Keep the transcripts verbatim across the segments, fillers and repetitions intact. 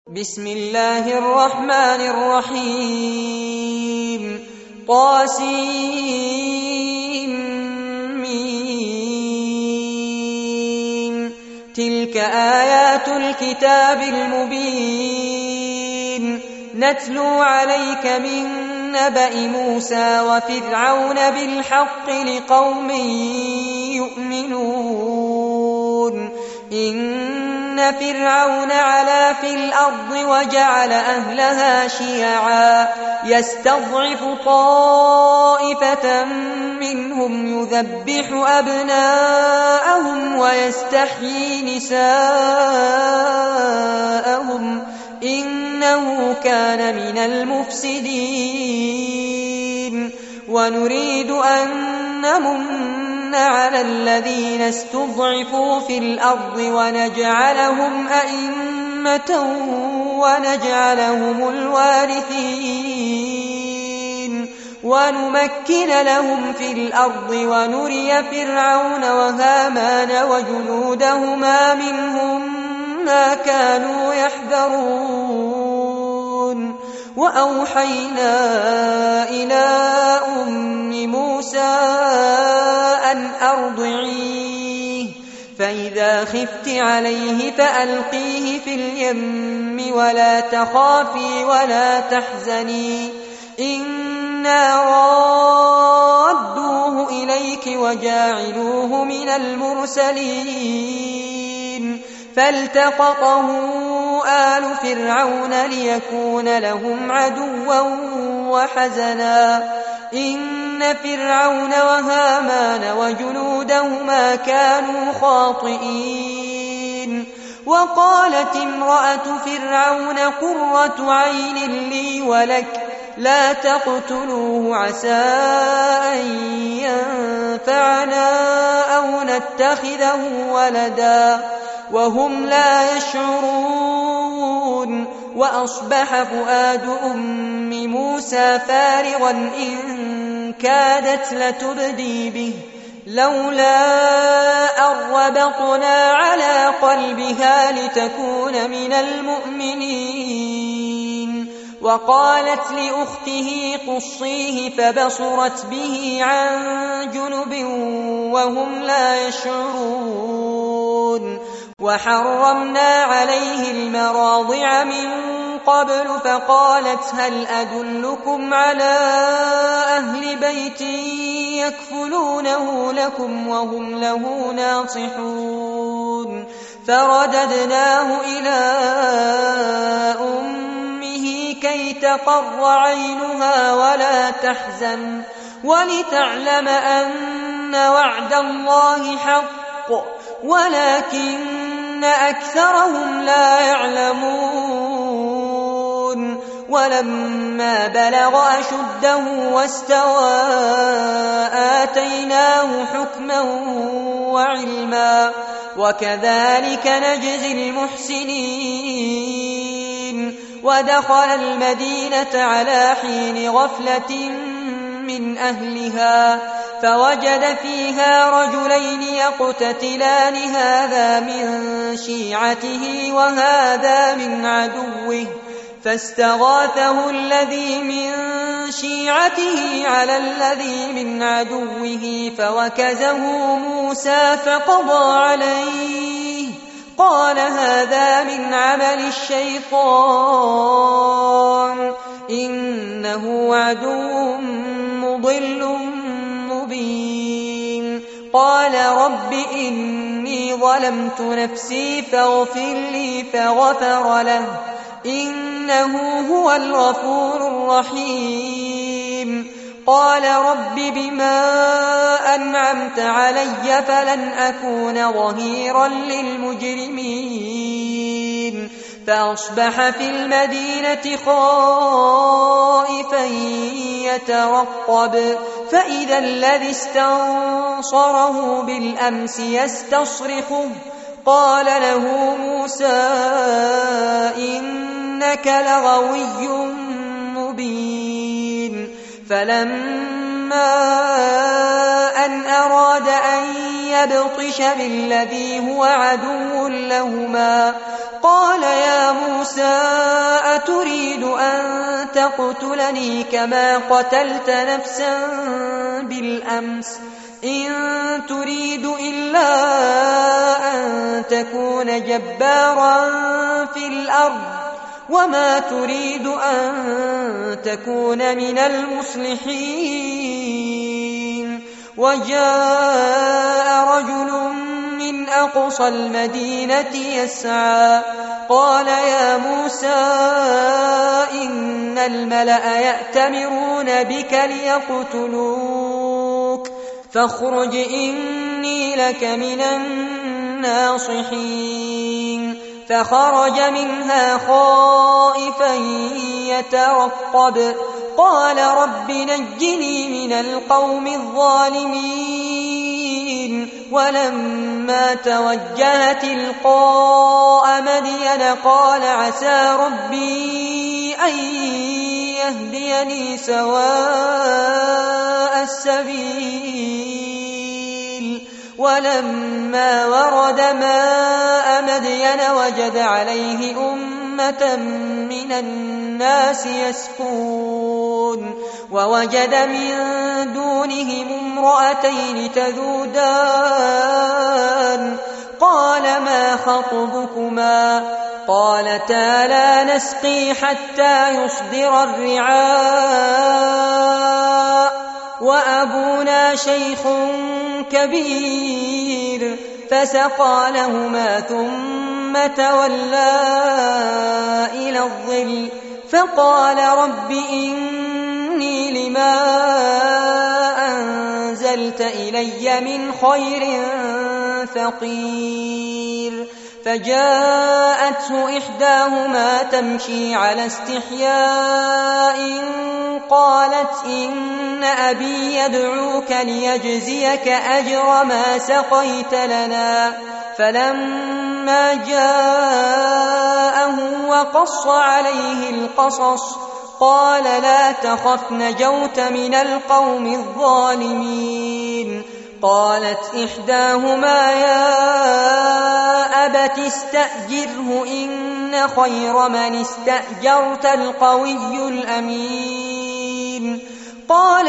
بسم الله الرحمن الرحيم طاسيم تلك آيات الكتاب المبين نتلو عليك من نبأ موسى وفرعون بالحق لقوم يؤمنون إن فرعون علا في الأرض وجعل أهلها شيعا يستضعف طائفة منهم يذبح أبناءهم ويستحيي نساءهم إنه كان من المفسدين ونريد أن نمن على الذين استضعفوا في الأرض ونجعلهم أئمة ونجعلهم الوارثين ونمكن لهم في الأرض ونري فرعون وهامان وجنودهما منهم ما كانوا يحذرون وأوحينا إلى أم موسى أن أرضعيه فإذا خفت عليه فألقيه في اليم ولا تخافي ولا تحزني إنا رادوه إليك وجاعلوه من المرسلين فالتقطه آل فرعون ليكون لهم عدوا وحزنا إن فرعون وهامان وجنودهما كانوا خاطئين وقالت امرأة فرعون قرة عين لي ولك لا تقتلوه عسى أن ينفعنا أو نتخذه ولدا وهم لا يشعرون وأصبح فؤاد أم موسى فارغا إن كادت لتبدي به لولا أن ربطنا على قلبها لتكون من المؤمنين وقالت لأخته قصيه فبصرت به عن جنب وهم لا يشعرون وحرمنا عليه المراضع من قبل فقالت هل أدلكم على أهل بيت يكفلونه لكم وهم له ناصحون فرددناه إلى أمه كي تقر عينها ولا تحزن ولتعلم أن وعد الله حق ولكن أكثرهم لا يعلمون ولما بلغ أشده واستوى آتيناه حكما وعلما وكذلك نجزي المحسنين ودخل المدينة على حين غفلة من أهلها فوجد فيها رجلين يقتتلان هذا من شيعته وهذا من عدوه فاستغاثه الذي من شيعته على الذي من عدوه فوكزه موسى فقضى عليه قال هذا من عمل الشيطان إنه عدو مضل مبين قال رب إني ظلمت نفسي فاغفر لي فغفر له إنه هو الغفور الرحيم قال رب بما أنعمت علي فلن أكون ظهيرا للمجرمين فأصبح في المدينة خائفا يترقب فإذا الذي استنصره بالأمس يستصرخه قال له موسى إنك لغوي مبين فلما أن أراد أن يبطش بالذي هو عدو لهما قال يا موسى أتريد أن تقتلني كما قتلت نفسا بالأمس إن تريد إلا أن تكون جبارا في الأرض وما تريد أن تكون من المصلحين وجاء رجل من أقصى المدينة يسعى قال يا موسى إن الملأ يأتمرون بك ليقتلوك فاخرج إني لك من الناصحين فخرج منها خائفا يترقب قال رب نجني من القوم الظالمين ولما توجه تلقاء مدين قال عسى ربي أن يهديني سواء السبيل ولما ورد ماء مدين وجد عليه أمة من الناس يسقون ووجد من دونهم امرأتين تذودان قال ما خطبكما قالتا لا نسقي حتى يصدر الرعاء وأبونا شيخ كبير فسقى لهما ثم تولى إلى الظل فقال رب إني لما أنزلت إلي من خير فقير فجاءته إحداهما تمشي على استحياء قالت إن أبي يدعوك ليجزيك أجر ما سقيت لنا فلما جاءه وقص عليه القصص قال لا تخف نجوت من القوم الظالمين قالت إحداهما يا أبت استأجره إن خير من استأجرت القوي الأمين قال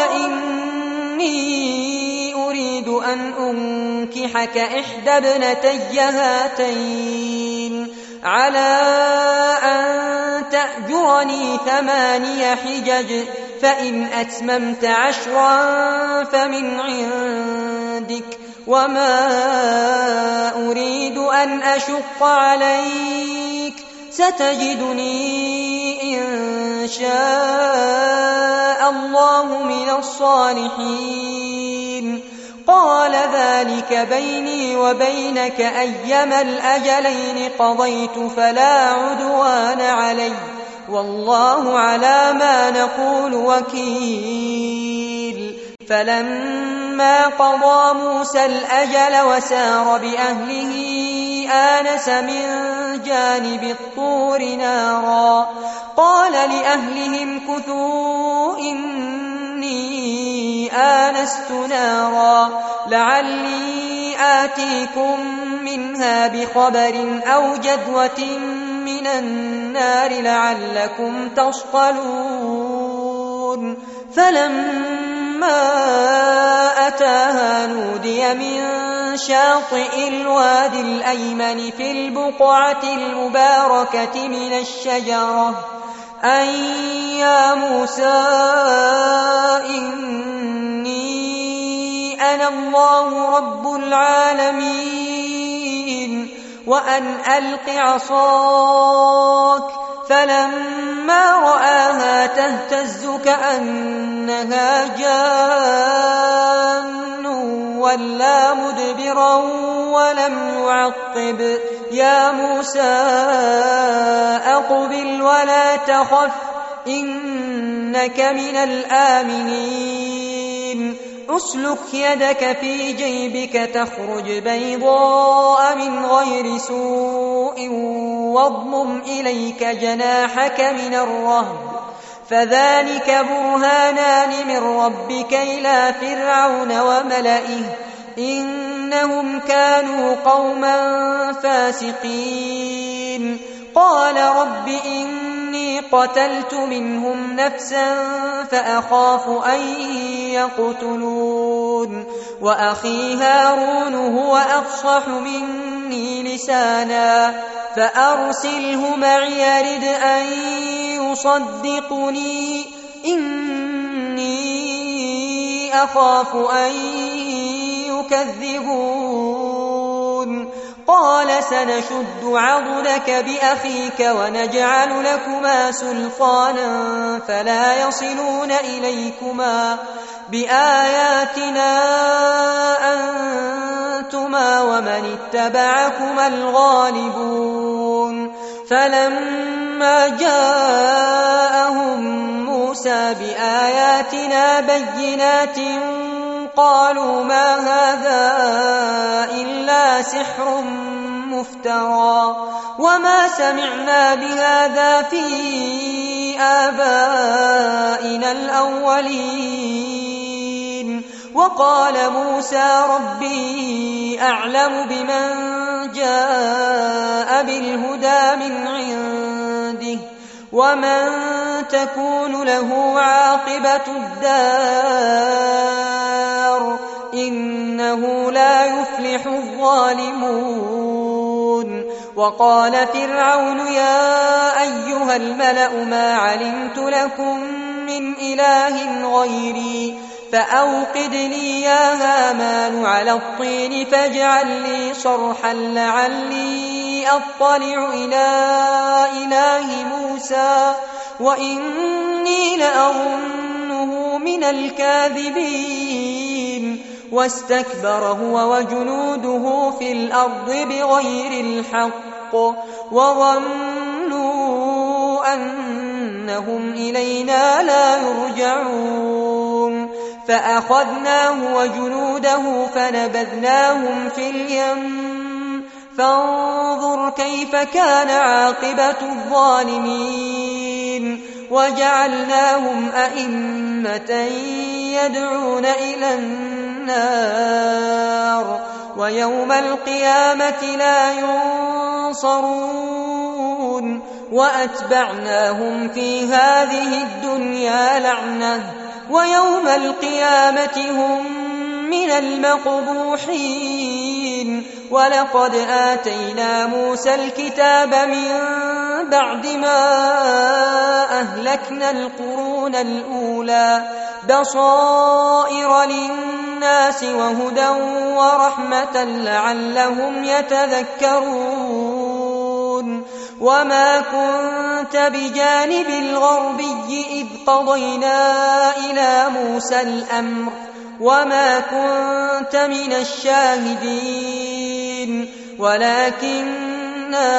إني أريد أن أنكحك إحدى ابنتي هاتين على أن تأجرني ثماني حجج فإن أتممت عشرا فمن عندك وما أريد أن أشق عليك ستجدني إن شاء الله من الصالحين قال ذلك بيني وبينك أيما الأجلين قضيت فلا عدوان علي والله على ما نقول وكيل فلما قضى موسى الأجل وسار بأهله آنس من جانب الطور نارا قال لأهلهم كثوا إني آنست نارا لعلي آتيكم منها بخبر أو جدوة من النار لعلكم تصطلون فلما أتاها نودي من شاطئ الوادي الأيمن في البقعة المباركة من الشجرة أن يا موسى إني أنا الله رب العالمين وأن ألق عصاك فلما رآها تهتز كأنها جان ولا مدبرا ولم يعقب يا موسى أقبل ولا تخف إنك من الآمنين أسلك يدك في جيبك تخرج بيضاء من غير سوء واضمم إليك جناحك من الرهب فذلك برهانان من ربك إلى فرعون وملئه إنهم كانوا قوما فاسقين قال رب إني قتلت منهم نفسا فأخاف أن يقتلون وأخي هارون هو أفصح مني لسانا فأرسله معي يرد أن يصدقني إني أخاف أن يكذبون قال سنشد عضدك بأخيك ونجعل لكما سلطانا فلا يصلون إليكما بآياتنا أنتما ومن اتبعكما الغالبون فلما جاءهم موسى بآياتنا بينات قالوا ما هذا إلا سحر مفترى وما سمعنا بهذا في آبائنا الأولين وقال موسى ربي أعلم بمن جاء بالهدى من عنده ومن تكون له عاقبة الدار إنه لا يفلح الظالمون وقال فرعون يا أيها الملأ ما علمت لكم من إله غيري فأوقد لي يا هامان على الطين فاجعل لي صرحا لعلي أطلع إلى إله موسى وإني لأظنه من الكاذبين واستكبر هو وجنوده في الأرض بغير الحق وظنوا أنهم إلينا لا يرجعون فأخذناه وجنوده فنبذناهم في اليم فانظر كيف كان عاقبة الظالمين وجعلناهم أئمة يدعون إلى النار ويوم القيامة لا ينصرون وأتبعناهم في هذه الدنيا لعنة ويوم القيامة هم من المقبوحين ولقد آتينا موسى الكتاب من بعد ما أهلكنا القرون الأولى بصائر للناس وهدى ورحمة لعلهم يتذكرون وما كنت بجانب الغربي إذ قضينا إلى موسى الأمر وما كنت من الشاهدين ولكننا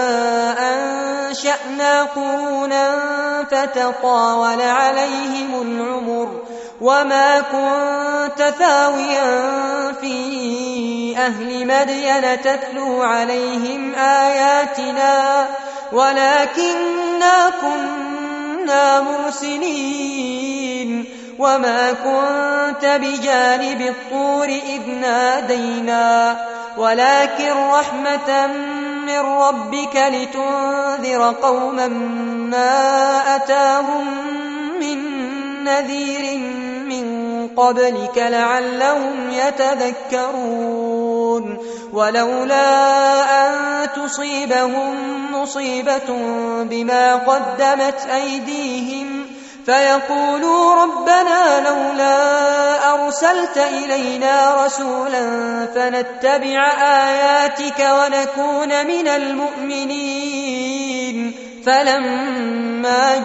أنشأنا قرونا فتطاول عليهم العمر وما كنت ثاويا في أهل مدين تتلو عليهم آياتنا ولكننا كنا مرسلين وما كنت بجانب الطور إذ نادينا ولكن رحمة من ربك لتنذر قوما ما أتاهم من نذير من قبلك لعلهم يتذكرون ولولا أن تصيبهم مصيبة بما قدمت أيديهم فيقولوا ربنا لولا أرسلت إلينا رسولا فنتبع آياتك ونكون من المؤمنين فلما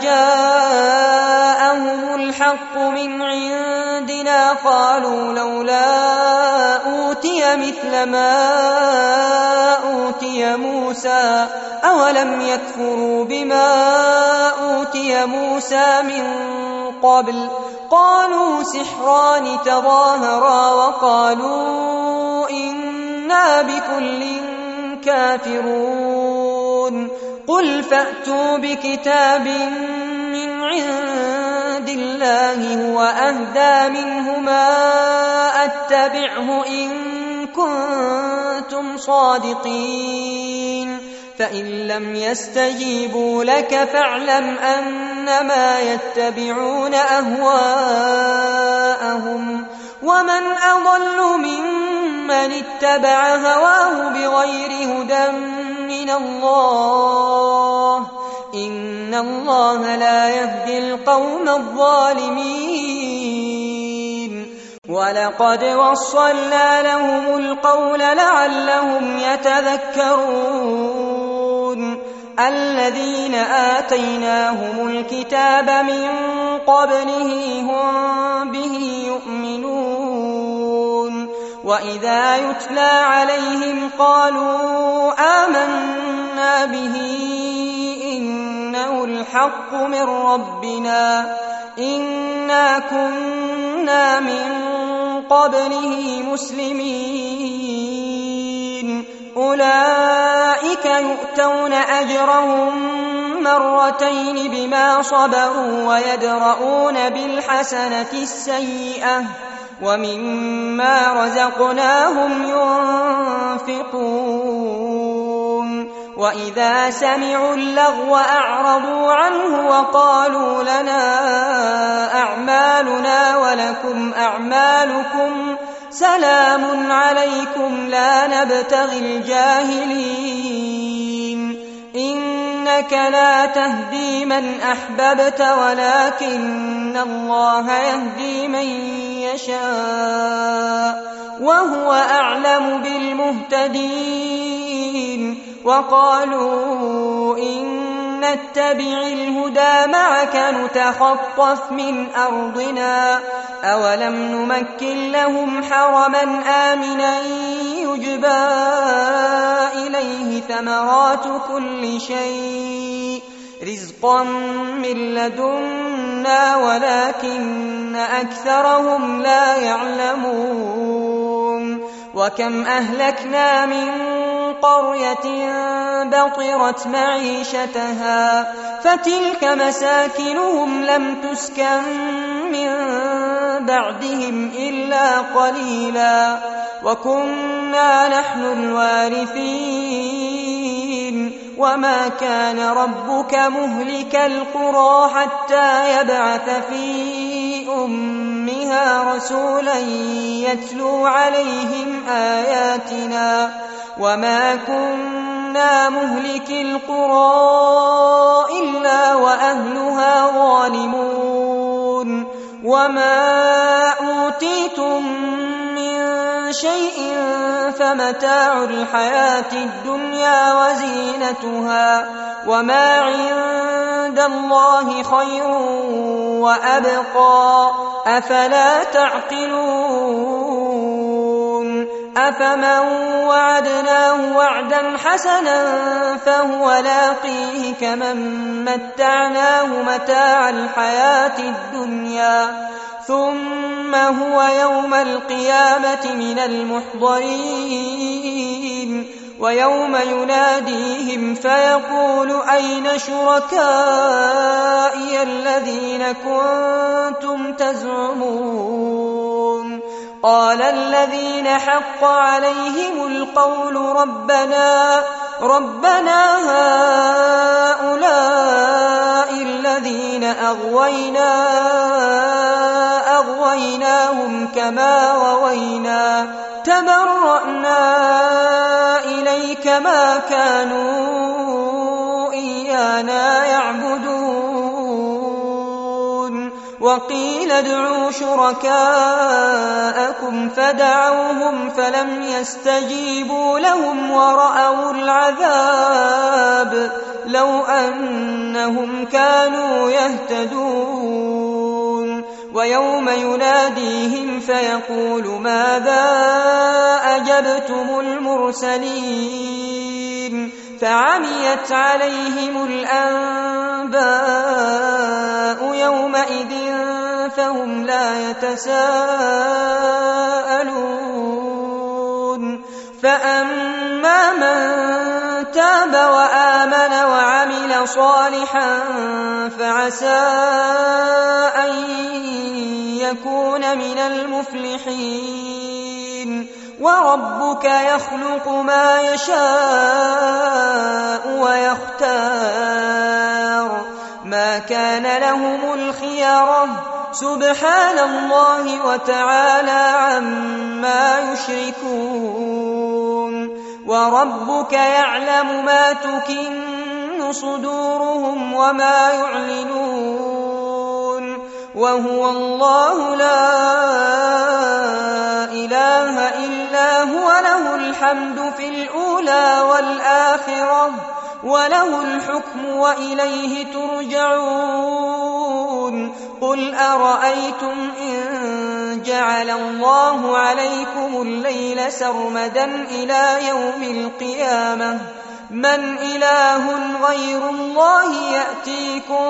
جاءهم الحق من عندنا قالوا لولا أوتي مثل ما أوتي موسى أولم يكفروا بما أوتي موسى من قبل قالوا سحران تظاهرا وقالوا إنا بكل كافرون قل فأتوا بكتاب من عند الله هو أهدى منهما فاتبعه إن كنتم صادقين فإن لم يستجيبوا لك فاعلم أنما يتبعون أهواءهم ومن أضل ممن اتبع هواه بغير هدى من الله إن الله لا يهدي القوم الظالمين ولقد وصلنا لهم القول لعلهم يتذكرون الذين آتيناهم الكتاب من قبله هم به يؤمنون وإذا يتلى عليهم قالوا آمنا به إنه الحق من ربنا إنا كنا من قبله مسلمين أولئك يؤتون أجرهم مرتين بما صبروا ويدرؤون بالحسنة السيئة ومما رزقناهم ينفقون وإذا سمعوا اللغو أعرضوا عنه وقالوا لنا أعمالنا ولكم أعمالكم سلام عليكم لا نبتغي الجاهلين إنك لا تهدي من أحببت ولكن الله يهدي من يشاء وهو أعلم بالمهتدين وقالوا إن نتبع الهدى معك نتخطف من أرضنا أولم نمكن لهم حرما آمنا يجبى إليه ثمرات كل شيء رزقا من لدنا ولكن أكثرهم لا يعلمون وكم أهلكنا من قرية بطرت معيشتها فتلك مساكنهم لم تسكن من بعدهم إلا قليلا وكنا نحن الوارثين وما كان ربك مهلك القرى حتى يبعث في أمها رسولا يتلو عليهم آياتنا وما كنا مهلك القرى إلا وأهلها ظالمون وما أوتيتم من شيء فمتاع الحياة الدنيا وزينتها وما عند الله خير وأبقى أفلا تعقلون أفمن وعدناه وعدا حسنا فهو لاقيه كمن متعناه متاع الحياة الدنيا ثم هو يوم القيامة من المحضرين ويوم يناديهم فيقول أين شركائي الذين كنتم تزعمون قال الذين حق عليهم القول ربنا ربنا هؤلاء الذين أغوينا أغويناهم كما غوينا تبرأنا إليك ما كانوا إيانا يعبدون وقيل ادعوا شركاءكم فدعوهم فلم يستجيبوا لهم ورأوا العذاب لو أنهم كانوا يهتدون ويوم يناديهم فيقول ماذا أجبتم المرسلين فعميت عليهم الأنباء يومئذ فهم لا يتساءلون فأما من تاب وآمن وعمل صالحا فعسى أن يكون من المفلحين وربك يخلق ما يشاء ويختار ما كان لهم الخيرة سبحان الله وتعالى عما يشركون وربك يعلم ما تكن صدورهم وما يعلنون وهو الله لا إله إلا هو له الحمد في الأولى والآخرة وله الحكم وإليه ترجعون قل أرأيتم إن جعل الله عليكم الليل سرمدا إلى يوم القيامة من إله غير الله يأتيكم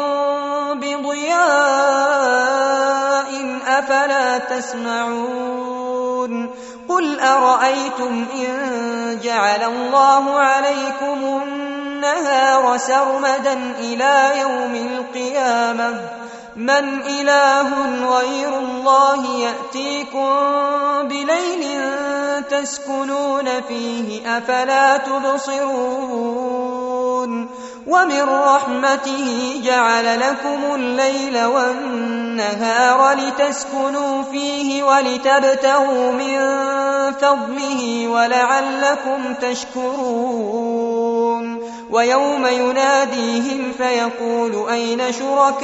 بضياء أفلا تسمعون قل أرأيتم إن جعل الله عليكم النهار سرمدا إلى يوم القيامة من إله غير الله يأتيكم بليل تسكنون فيه أفلا تبصرون ومن رحمته جعل لكم الليل والنهار لتسكنوا فيه ولتبتغوا من فضله ولعلكم تشكرون ويوم يناديهم فيقول أين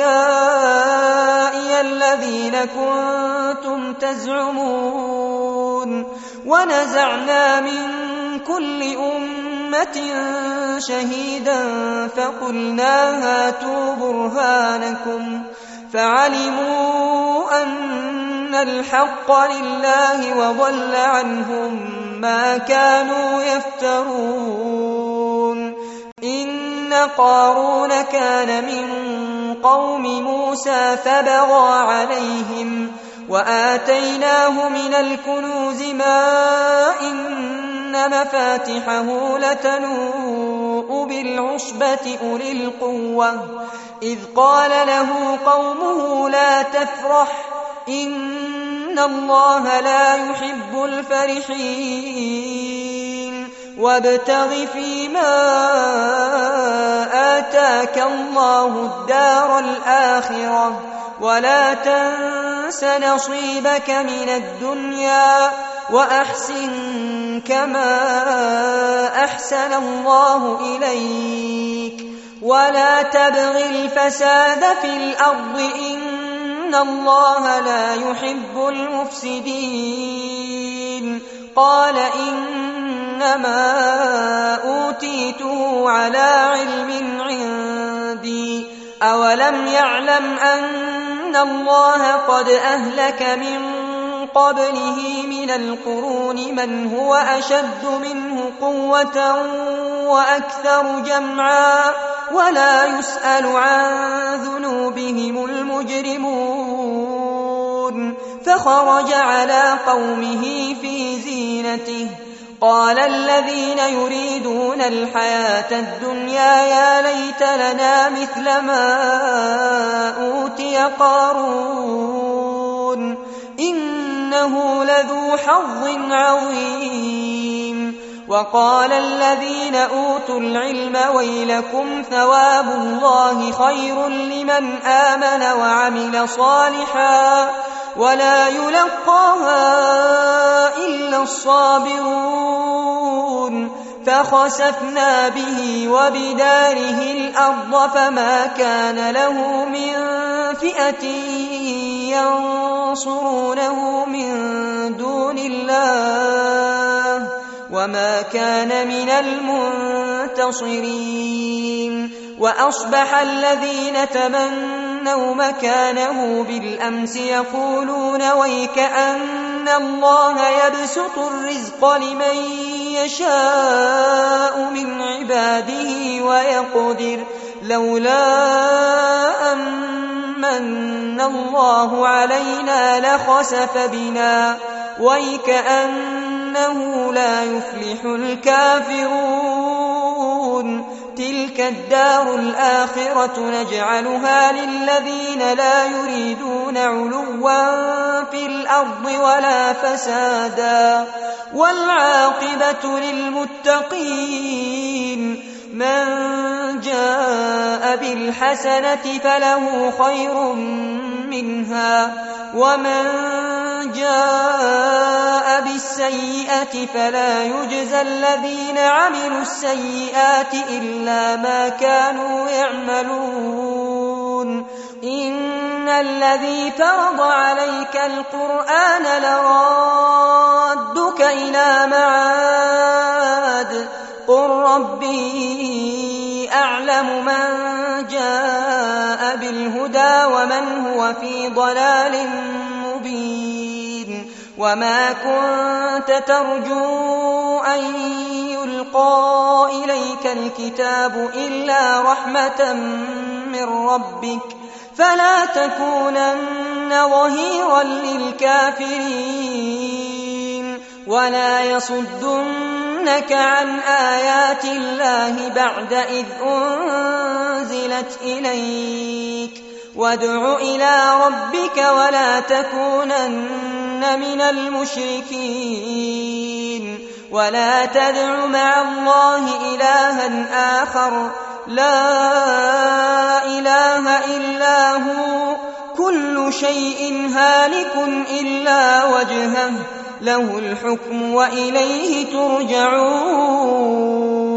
شركائي الذين كنتم تزعمون ونزعنا من كل أمة شهيدا فقلنا هاتوا برهانكم فعلموا أن الحق لله وضل عنهم ما كانوا يفترون إن قارون كان من قوم موسى فبغى عليهم وآتيناه من الكنوز ما إن مفاتحه لتنوء بالعصبة أولي القوة إذ قال له قومه لا تفرح إن الله لا يحب الفرحين وابتغ فيما آتاك الله الدار الآخرة ولا تنس نصيبك من الدنيا وأحسن كما أحسن الله إليك ولا تبغ الفساد في الأرض إن الله لا يحب المفسدين قال إنما أوتيته على علم عندي أولم يعلم أن الله قد أهلك من قبله من القرون من هو أشد منه قوة وأكثر جمعا ولا يسأل عن ذنوبهم المجرمون فخرج على قومه في زينته قال الذين يريدون الحياة الدنيا يا ليت لنا مثل ما أوتي قارون إنه لذو حظ عظيم وقال الذين أوتوا العلم ويلكم ثواب الله خير لمن آمن وعمل صالحا ولا يلقاها إلا الصابرون فخسفنا به وبداره الأرض فما كان له من فئة ينصرونه من دون الله وما كان من المنتصرين وأصبح الذين تمنوا مكانه بالأمس يقولون ويكأن الله يبسط الرزق لمن يشاء من عباده ويقدر لولا أمن الله علينا لخسف بنا ويكأنه لا يفلح الكافرون تلك الدار الآخرة نجعلها للذين لا يريدون علوا في الأرض ولا فسادا والعاقبة للمتقين من جاء بالحسنة فله خير منها ومن جاء بالسيئة فلا يجزى الذين عملوا السيئات إلا ما كانوا يعملون إن الذي فرض عليك القرآن لرادك إلى معاد قل ربي أعلم من جاء بالهدى ومن هو في ضلال مبين وما كنت ترجو أن يلقى إليك الكتاب إلا رحمة من ربك فلا تكونن ظهيرا للكافرين ولا يصدنك عن آيات الله بعد إذ أنزلت إليك وادع إلى ربك ولا تكونن من المشركين ولا تدع مع الله إلها آخر لا إله إلا هو كل شيء هالك إلا وجهه له الحكم وإليه ترجعون